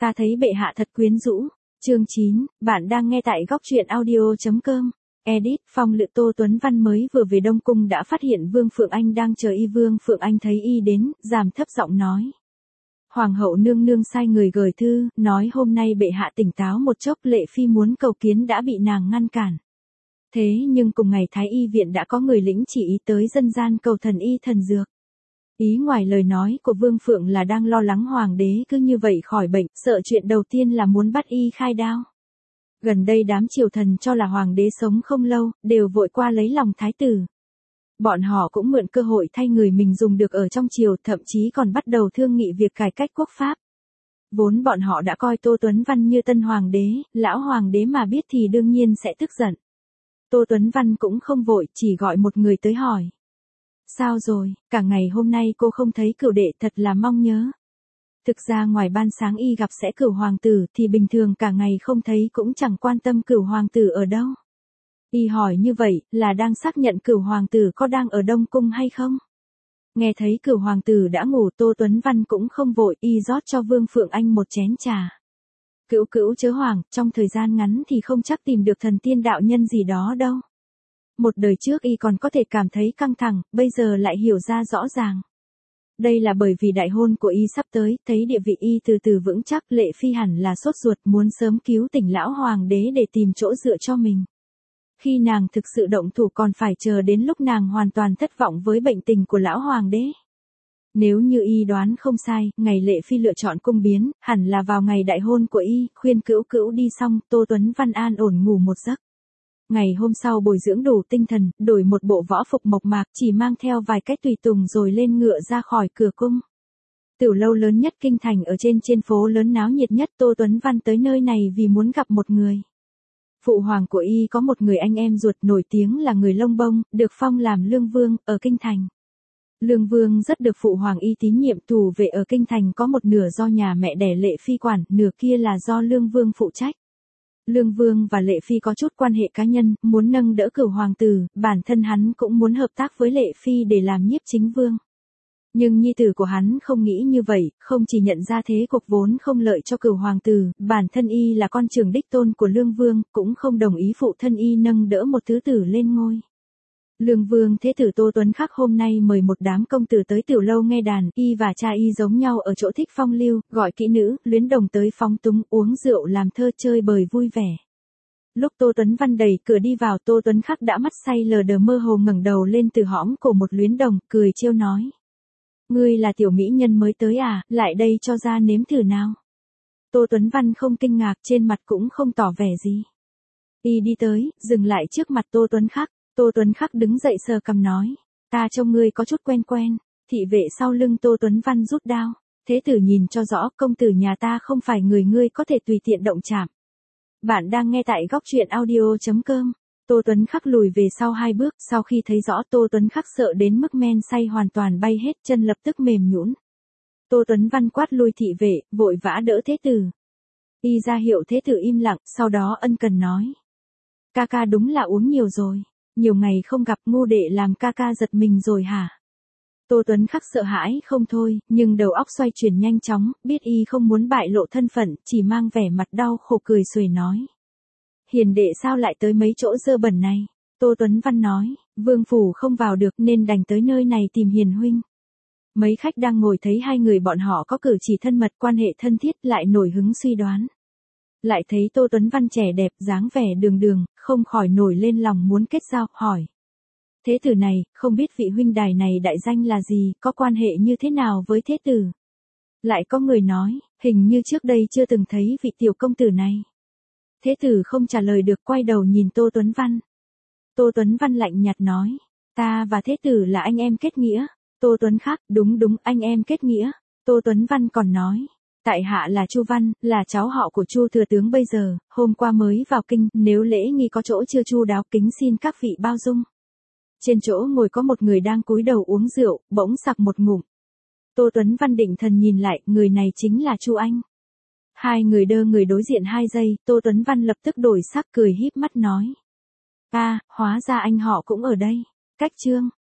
Ta thấy bệ hạ thật quyến rũ. Chương 9, bạn đang nghe tại góc truyện audio.com. Edit, Phong Lự. Tô Tuấn Văn mới vừa về Đông Cung đã phát hiện Vương Phượng Anh đang chờ y. Vương Phượng Anh thấy y đến, giảm thấp giọng nói. Hoàng hậu nương nương sai người gửi thư, nói hôm nay bệ hạ tỉnh táo một chốc, Lệ Phi muốn cầu kiến đã bị nàng ngăn cản. Thế nhưng cùng ngày Thái Y viện đã có người lĩnh chỉ ý tới dân gian cầu thần y thần dược. Ý ngoài lời nói của Vương Phượng là đang lo lắng hoàng đế cứ như vậy khỏi bệnh, sợ chuyện đầu tiên là muốn bắt y khai đao. Gần đây đám triều thần cho là hoàng đế sống không lâu, đều vội qua lấy lòng thái tử. Bọn họ cũng mượn cơ hội thay người mình dùng được ở trong triều, thậm chí còn bắt đầu thương nghị việc cải cách quốc pháp. Vốn bọn họ đã coi Tô Tuấn Văn như tân hoàng đế, lão hoàng đế mà biết thì đương nhiên sẽ tức giận. Tô Tuấn Văn cũng không vội, chỉ gọi một người tới hỏi. Sao rồi, cả ngày hôm nay cô không thấy Cửu đệ, thật là mong nhớ. Thực ra ngoài ban sáng y gặp sẽ Cửu hoàng tử thì bình thường cả ngày không thấy cũng chẳng quan tâm Cửu hoàng tử ở đâu. Y hỏi như vậy là đang xác nhận Cửu hoàng tử có đang ở Đông Cung hay không. Nghe thấy Cửu hoàng tử đã ngủ, Tô Tuấn Văn cũng không vội, y rót cho Vương Phượng Anh một chén trà. Cữu cữu chớ hoảng, trong thời gian ngắn thì không chắc tìm được thần tiên đạo nhân gì đó đâu. Một đời trước y còn có thể cảm thấy căng thẳng, bây giờ lại hiểu ra rõ ràng. Đây là bởi vì đại hôn của y sắp tới, thấy địa vị y từ từ vững chắc, Lệ Phi hẳn là sốt ruột muốn sớm cứu tỉnh lão hoàng đế để tìm chỗ dựa cho mình. Khi nàng thực sự động thủ còn phải chờ đến lúc nàng hoàn toàn thất vọng với bệnh tình của lão hoàng đế. Nếu như y đoán không sai, ngày Lệ Phi lựa chọn cung biến, hẳn là vào ngày đại hôn của y, khuyên cữu cữu đi xong, Tô Tuấn Văn an ổn ngủ một giấc. Ngày hôm sau bồi dưỡng đủ tinh thần, đổi một bộ võ phục mộc mạc, chỉ mang theo vài cái tùy tùng rồi lên ngựa ra khỏi cửa cung. Tiểu lâu lớn nhất kinh thành ở trên phố lớn náo nhiệt nhất, Tô Tuấn Văn tới nơi này vì muốn gặp một người. Phụ hoàng của y có một người anh em ruột nổi tiếng là người Lông Bông, được phong làm lương vương, ở kinh thành. Lương vương rất được phụ hoàng y tín nhiệm, thủ vệ ở kinh thành có một nửa do nhà mẹ đẻ Lệ Phi quản, nửa kia là do lương vương phụ trách. Lương vương và Lệ Phi có chút quan hệ cá nhân, muốn nâng đỡ Cửu hoàng tử, bản thân hắn cũng muốn hợp tác với Lệ Phi để làm nhiếp chính vương. Nhưng nhi tử của hắn không nghĩ như vậy, không chỉ nhận ra thế cục vốn không lợi cho Cửu hoàng tử, bản thân y là con trưởng đích tôn của Lương vương, cũng không đồng ý phụ thân y nâng đỡ một thứ tử lên ngôi. Lương vương thế tử Tô Tuấn Khắc hôm nay mời một đám công tử tới tiểu lâu nghe đàn, y và cha y giống nhau ở chỗ thích phong lưu, gọi kỹ nữ, luyến đồng tới phóng túng, uống rượu làm thơ chơi bời vui vẻ. Lúc Tô Tuấn Văn đẩy cửa đi vào, Tô Tuấn Khắc đã mắt say lờ đờ mơ hồ ngẩng đầu lên từ hõm cổ một luyến đồng, cười trêu nói. Ngươi là tiểu mỹ nhân mới tới à, lại đây cho ra nếm thử nào. Tô Tuấn Văn không kinh ngạc, trên mặt cũng không tỏ vẻ gì. Y đi tới, dừng lại trước mặt Tô Tuấn Khắc. Tô Tuấn Khắc đứng dậy sờ cằm nói. Ta trông ngươi có chút quen quen. Thị vệ sau lưng Tô Tuấn Văn rút đao. Thế tử nhìn cho rõ, công tử nhà ta không phải người ngươi có thể tùy tiện động chạm. Bạn đang nghe tại góc truyện audio.com. Tô Tuấn Khắc lùi về sau 2 bước, sau khi thấy rõ Tô Tuấn Khắc sợ đến mức men say hoàn toàn bay hết, chân lập tức mềm nhũn. Tô Tuấn Văn quát lui thị vệ, vội vã đỡ thế tử. Y ra hiệu thế tử im lặng, sau đó ân cần nói. Ca ca đúng là uống nhiều rồi. Nhiều ngày không gặp, ngu đệ làm ca ca giật mình rồi hả? Tô Tuấn Khắc sợ hãi không thôi, nhưng đầu óc xoay chuyển nhanh chóng, biết y không muốn bại lộ thân phận, chỉ mang vẻ mặt đau khổ cười xuề nói. Hiền đệ sao lại tới mấy chỗ dơ bẩn này? Tô Tuấn Văn nói, vương phủ không vào được nên đành tới nơi này tìm hiền huynh. Mấy khách đang ngồi thấy hai người bọn họ có cử chỉ thân mật, quan hệ thân thiết, lại nổi hứng suy đoán. Lại thấy Tô Tuấn Văn trẻ đẹp, dáng vẻ đường đường, không khỏi nổi lên lòng muốn kết giao, hỏi. Thế tử này, không biết vị huynh đài này đại danh là gì, có quan hệ như thế nào với thế tử? Lại có người nói, hình như trước đây chưa từng thấy vị tiểu công tử này. Thế tử không trả lời được, quay đầu nhìn Tô Tuấn Văn. Tô Tuấn Văn lạnh nhạt nói, ta và thế tử là anh em kết nghĩa. Tô Tuấn Khắc, đúng, anh em kết nghĩa. Tô Tuấn Văn còn nói. Tại hạ là Chu Văn, là cháu họ của Chu thừa tướng bây giờ, hôm qua mới vào kinh, nếu lễ nghi có chỗ chưa chu đáo kính xin các vị bao dung. Trên chỗ ngồi có một người đang cúi đầu uống rượu, bỗng sặc một ngụm. Tô Tuấn Văn định thần nhìn lại, người này chính là Chu Anh. Hai người đơ người đối diện 2 giây, Tô Tuấn Văn lập tức đổi sắc cười híp mắt nói. Hóa ra anh họ cũng ở đây. Cách chương.